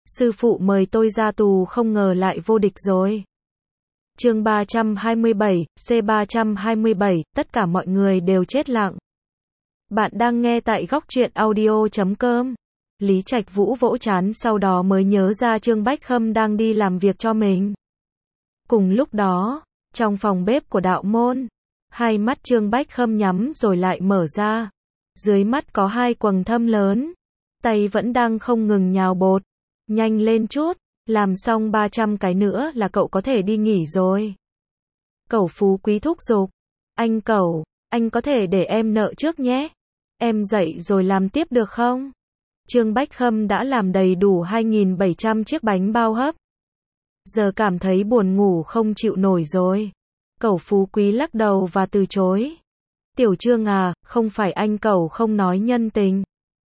sư phụ mời tôi ra tù không ngờ lại vô địch rồi. Chương 327, C327, tất cả mọi người đều chết lặng. Bạn đang nghe tại góc truyện audio.com. Lý Trạch Vũ vỗ trán sau đó mới nhớ ra Trương Bách Khâm đang đi làm việc cho mình. Cùng lúc đó, trong phòng bếp của đạo môn, hai mắt Trương Bách Khâm nhắm rồi lại mở ra. Dưới mắt có hai quầng thâm lớn, tay vẫn đang không ngừng nhào bột. Nhanh lên chút, làm xong 300 cái nữa là cậu có thể đi nghỉ rồi. Cẩu Phú Quý thúc giục. Anh Cẩu, anh có thể để em nợ trước nhé. Em dậy rồi làm tiếp được không? Trương Bách Khâm đã làm đầy đủ 2.700 chiếc bánh bao hấp. Giờ cảm thấy buồn ngủ không chịu nổi rồi. Cẩu Phú Quý lắc đầu và từ chối. Tiểu Trương à, không phải anh Cẩu không nói nhân tình.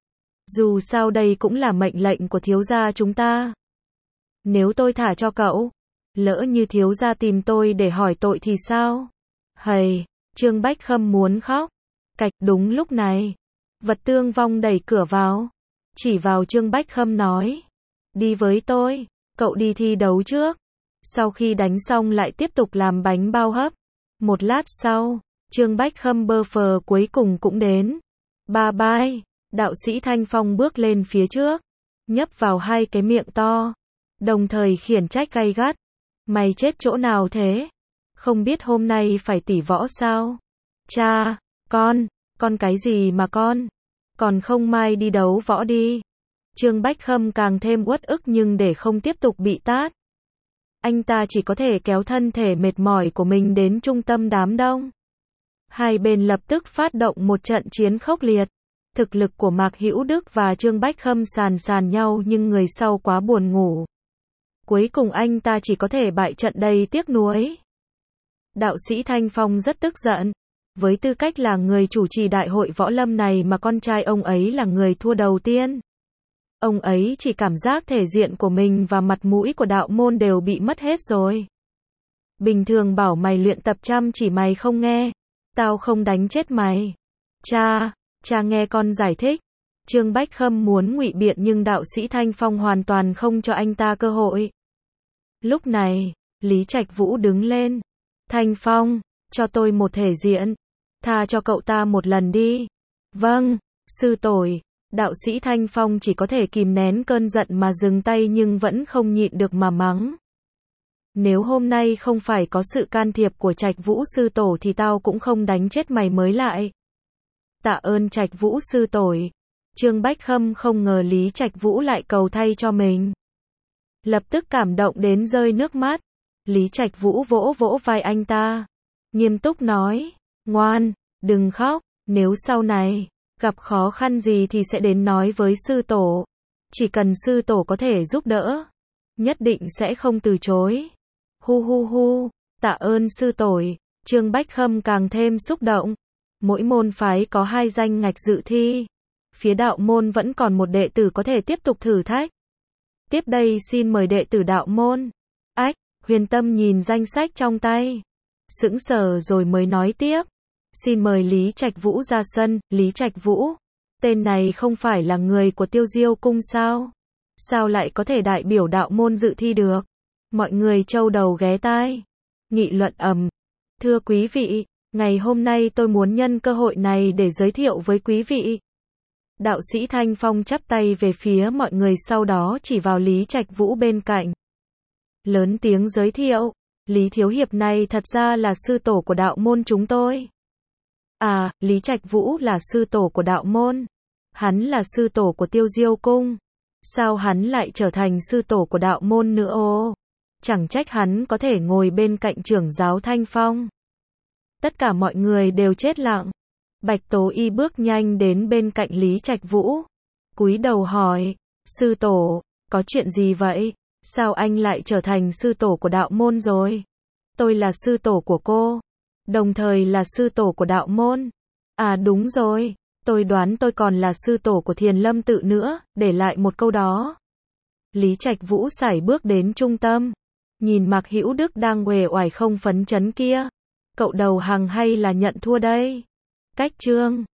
Dù sao đây cũng là mệnh lệnh của thiếu gia chúng ta. Nếu tôi thả cho cậu, lỡ như thiếu gia tìm tôi để hỏi tội thì sao? Hầy, Trương Bách Khâm muốn khóc. Cạch, đúng lúc này, Vật Tương Vong đẩy cửa vào, chỉ vào Trương Bách Khâm nói. Đi với tôi, cậu đi thi đấu trước. Sau khi đánh xong lại tiếp tục làm bánh bao hấp. Một lát sau, Trương Bách Khâm bơ phờ cuối cùng cũng đến. Bye bye. Đạo sĩ Thanh Phong bước lên phía trước, nhấp vào hai cái miệng to, đồng thời khiển trách gay gắt. Mày chết chỗ nào thế? Không biết hôm nay phải tỉ võ sao? Cha, con cái gì mà con? Còn không mai đi đấu võ đi. Trương Bách Khâm càng thêm uất ức nhưng để không tiếp tục bị tát, anh ta chỉ có thể kéo thân thể mệt mỏi của mình đến trung tâm đám đông. Hai bên lập tức phát động một trận chiến khốc liệt. Thực lực của Mạc Hữu Đức và Trương Bách Khâm sàn nhau nhưng người sau quá buồn ngủ. Cuối cùng anh ta chỉ có thể bại trận đầy tiếc nuối. Đạo sĩ Thanh Phong rất tức giận. Với tư cách là người chủ trì đại hội võ lâm này mà con trai ông ấy là người thua đầu tiên. Ông ấy chỉ cảm giác thể diện của mình và mặt mũi của đạo môn đều bị mất hết rồi. Bình thường bảo mày luyện tập chăm chỉ mày không nghe. Tao không đánh chết mày. Cha nghe con giải thích. Trương Bách Khâm muốn ngụy biện nhưng đạo sĩ Thanh Phong hoàn toàn không cho anh ta cơ hội. Lúc này, Lý Trạch Vũ đứng lên. Thanh Phong, cho tôi một thể diện. Tha cho cậu ta một lần đi. Vâng, sư tổ. Đạo sĩ Thanh Phong chỉ có thể kìm nén cơn giận mà dừng tay nhưng vẫn không nhịn được mà mắng. Nếu hôm nay không phải có sự can thiệp của Trạch Vũ sư tổ thì tao cũng không đánh chết mày mới lại. Tạ ơn Trạch Vũ sư tổ. Trương Bách Khâm không ngờ Lý Trạch Vũ lại cầu thay cho mình. Lập tức cảm động đến rơi nước mắt. Lý Trạch Vũ vỗ vỗ vai anh ta, nghiêm túc nói, ngoan, đừng khóc, nếu sau này gặp khó khăn gì thì sẽ đến nói với sư tổ. Chỉ cần sư tổ có thể giúp đỡ, nhất định sẽ không từ chối. Hu, tạ ơn sư tổ. Trương Bách Khâm càng thêm xúc động. Mỗi môn phái có 2 danh ngạch dự thi. Phía đạo môn vẫn còn một đệ tử có thể tiếp tục thử thách. Tiếp đây xin mời đệ tử đạo môn. Ách, Huyền Tâm nhìn danh sách trong tay, sững sờ rồi mới nói tiếp. Xin mời Lý Trạch Vũ ra sân. Lý Trạch Vũ, tên này không phải là người của Tiêu Diêu Cung sao? Sao lại có thể đại biểu đạo môn dự thi được? Mọi người châu đầu ghé tai, nghị luận ầm. Thưa quý vị, ngày hôm nay tôi muốn nhân cơ hội này để giới thiệu với quý vị. Đạo sĩ Thanh Phong chắp tay về phía mọi người sau đó chỉ vào Lý Trạch Vũ bên cạnh. Lớn tiếng giới thiệu, Lý Thiếu Hiệp này thật ra là sư tổ của đạo môn chúng tôi. À, Lý Trạch Vũ là sư tổ của đạo môn. Hắn là sư tổ của Tiêu Diêu Cung. Sao hắn lại trở thành sư tổ của đạo môn nữa ô? Chẳng trách hắn có thể ngồi bên cạnh trưởng giáo Thanh Phong. Tất cả mọi người đều chết lặng. Bạch Tố Y bước nhanh đến bên cạnh Lý Trạch Vũ, cúi đầu hỏi, sư tổ, có chuyện gì vậy? Sao anh lại trở thành sư tổ của đạo môn rồi? Tôi là sư tổ của cô, đồng thời là sư tổ của đạo môn. À đúng rồi, tôi đoán tôi còn là sư tổ của Thiền Lâm Tự nữa, để lại một câu đó. Lý Trạch Vũ sải bước đến trung tâm, nhìn Mạc Hữu Đức đang uể oải không phấn chấn kia. Cậu đầu hàng hay là nhận thua đây? Cách Trương